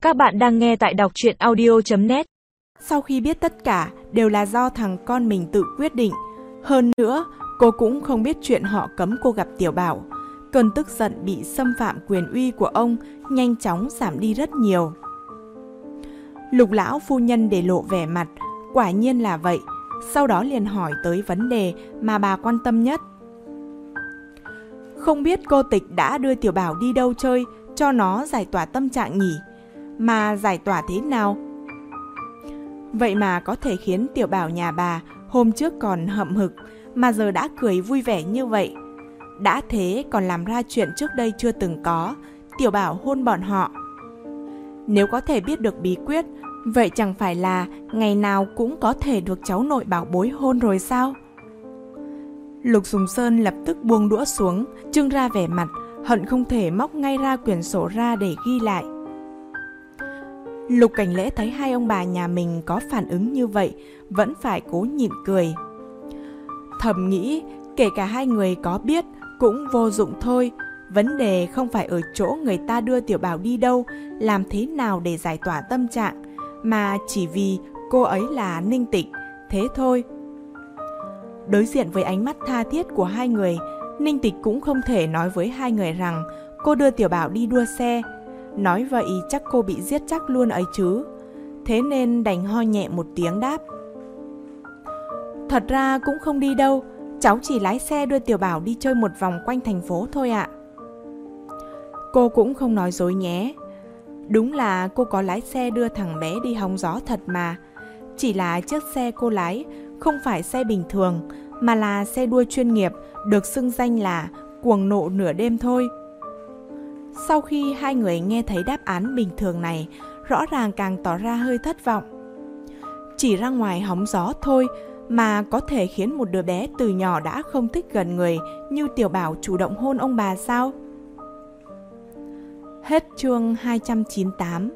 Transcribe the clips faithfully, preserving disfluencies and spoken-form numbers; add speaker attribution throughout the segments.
Speaker 1: Các bạn đang nghe tại đọc truyện audio chấm net.
Speaker 2: Sau khi biết tất cả đều là do thằng con mình tự quyết định. Hơn nữa, cô cũng không biết chuyện họ cấm cô gặp Tiểu Bảo. Cơn tức giận bị xâm phạm quyền uy của ông nhanh chóng giảm đi rất nhiều. Lục lão phu nhân để lộ vẻ mặt, quả nhiên là vậy. Sau đó liền hỏi tới vấn đề mà bà quan tâm nhất. Không biết cô Tịch đã đưa Tiểu Bảo đi đâu chơi cho nó giải tỏa tâm trạng nhỉ? Mà giải tỏa thế nào? Vậy mà có thể khiến Tiểu Bảo nhà bà hôm trước còn hậm hực mà giờ đã cười vui vẻ như vậy. Đã thế còn làm ra chuyện trước đây chưa từng có, Tiểu Bảo hôn bọn họ. Nếu có thể biết được bí quyết, vậy chẳng phải là ngày nào cũng có thể được cháu nội bảo bối hôn rồi sao? Lục Sùng Sơn lập tức buông đũa xuống, trưng ra vẻ mặt, hận không thể móc ngay ra quyển sổ ra để ghi lại. Lục Cảnh Lễ thấy hai ông bà nhà mình có phản ứng như vậy, vẫn phải cố nhịn cười. Thầm nghĩ, kể cả hai người có biết cũng vô dụng thôi. Vấn đề không phải ở chỗ người ta đưa Tiểu Bảo đi đâu, làm thế nào để giải tỏa tâm trạng, mà chỉ vì cô ấy là Ninh Tịch, thế thôi. Đối diện với ánh mắt tha thiết của hai người, Ninh Tịch cũng không thể nói với hai người rằng cô đưa Tiểu Bảo đi đua xe. Nói vậy chắc cô bị giết chắc luôn ấy chứ. Thế nên đành ho nhẹ một tiếng đáp. Thật ra cũng không đi đâu, cháu chỉ lái xe đưa Tiểu Bảo đi chơi một vòng quanh thành phố thôi ạ. Cô cũng không nói dối nhé. Đúng là cô có lái xe đưa thằng bé đi hóng gió thật mà. Chỉ là chiếc xe cô lái không phải xe bình thường, mà là xe đua chuyên nghiệp, được xưng danh là cuồng nộ nửa đêm thôi. Sau khi hai người nghe thấy đáp án bình thường này, rõ ràng càng tỏ ra hơi thất vọng. Chỉ ra ngoài hóng gió thôi mà có thể khiến một đứa bé từ nhỏ đã không thích gần người như Tiểu Bảo chủ động hôn ông bà sao? Hết chương hai trăm chín mươi tám.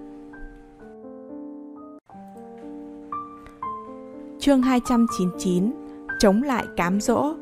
Speaker 2: Chương hai trăm chín mươi chín. Chống lại cám dỗ.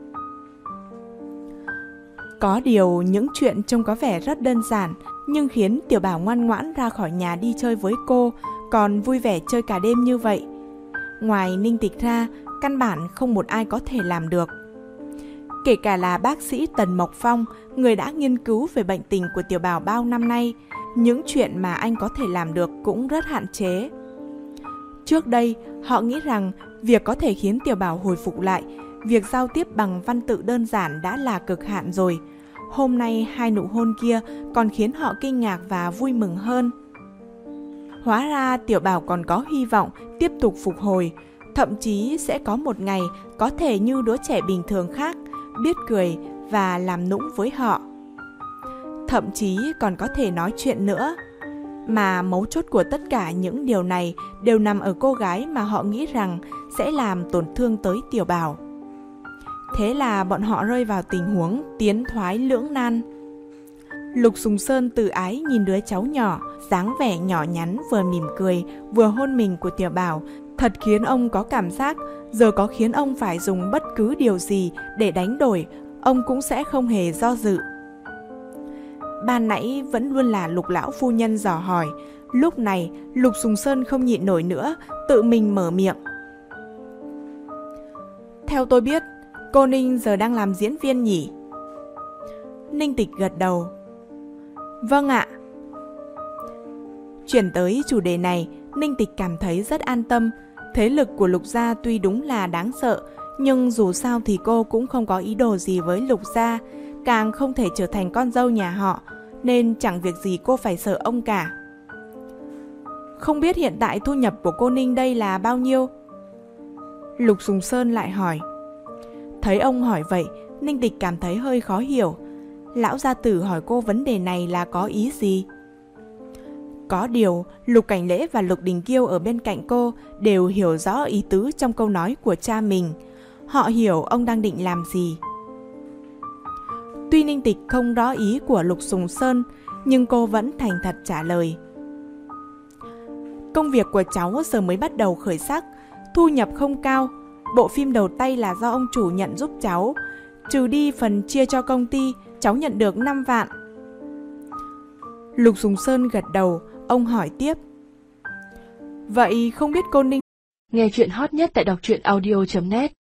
Speaker 2: Có điều những chuyện trông có vẻ rất đơn giản, nhưng khiến Tiểu Bảo ngoan ngoãn ra khỏi nhà đi chơi với cô, còn vui vẻ chơi cả đêm như vậy. Ngoài Ninh Tịch ra, căn bản không một ai có thể làm được. Kể cả là bác sĩ Tần Mộc Phong, người đã nghiên cứu về bệnh tình của Tiểu Bảo bao năm nay, những chuyện mà anh có thể làm được cũng rất hạn chế. Trước đây, họ nghĩ rằng việc có thể khiến Tiểu Bảo hồi phục lại, việc giao tiếp bằng văn tự đơn giản đã là cực hạn rồi. Hôm nay hai nụ hôn kia còn khiến họ kinh ngạc và vui mừng hơn. Hóa ra Tiểu Bảo còn có hy vọng tiếp tục phục hồi, thậm chí sẽ có một ngày có thể như đứa trẻ bình thường khác, biết cười và làm nũng với họ. Thậm chí còn có thể nói chuyện nữa. Mà mấu chốt của tất cả những điều này đều nằm ở cô gái mà họ nghĩ rằng sẽ làm tổn thương tới Tiểu Bảo. Thế là bọn họ rơi vào tình huống tiến thoái lưỡng nan. Lục Sùng Sơn tự ái nhìn đứa cháu nhỏ, dáng vẻ nhỏ nhắn vừa mỉm cười vừa hôn mình của Tiểu Bảo, thật khiến ông có cảm giác giờ có khiến ông phải dùng bất cứ điều gì để đánh đổi, ông cũng sẽ không hề do dự. Ban nãy vẫn luôn là Lục lão phu nhân dò hỏi, lúc này Lục Sùng Sơn không nhịn nổi nữa, tự mình mở miệng. Theo tôi biết, cô Ninh giờ đang làm diễn viên nhỉ? Ninh Tịch gật đầu. Vâng ạ. Chuyển tới chủ đề này, Ninh Tịch cảm thấy rất an tâm. Thế lực của Lục gia tuy đúng là đáng sợ, nhưng dù sao thì cô cũng không có ý đồ gì với Lục gia, càng không thể trở thành con dâu nhà họ, nên chẳng việc gì cô phải sợ ông cả. Không biết hiện tại thu nhập của cô Ninh đây là bao nhiêu? Lục Sùng Sơn lại hỏi. Thấy ông hỏi vậy, Ninh Tịch cảm thấy hơi khó hiểu. Lão gia tử hỏi cô vấn đề này là có ý gì? Có điều, Lục Cảnh Lễ và Lục Đình Kiêu ở bên cạnh cô đều hiểu rõ ý tứ trong câu nói của cha mình. Họ hiểu ông đang định làm gì. Tuy Ninh Tịch không rõ ý của Lục Sùng Sơn, nhưng cô vẫn thành thật trả lời. Công việc của cháu giờ mới bắt đầu khởi sắc, thu nhập không cao. Bộ phim đầu tay là do ông chủ nhận giúp cháu, trừ đi phần chia cho công ty, cháu nhận được năm vạn. Lục Sùng Sơn gật đầu, ông hỏi tiếp. Vậy không biết cô Ninh...
Speaker 3: Nghe chuyện hot nhất tại đọc truyện audio chấm net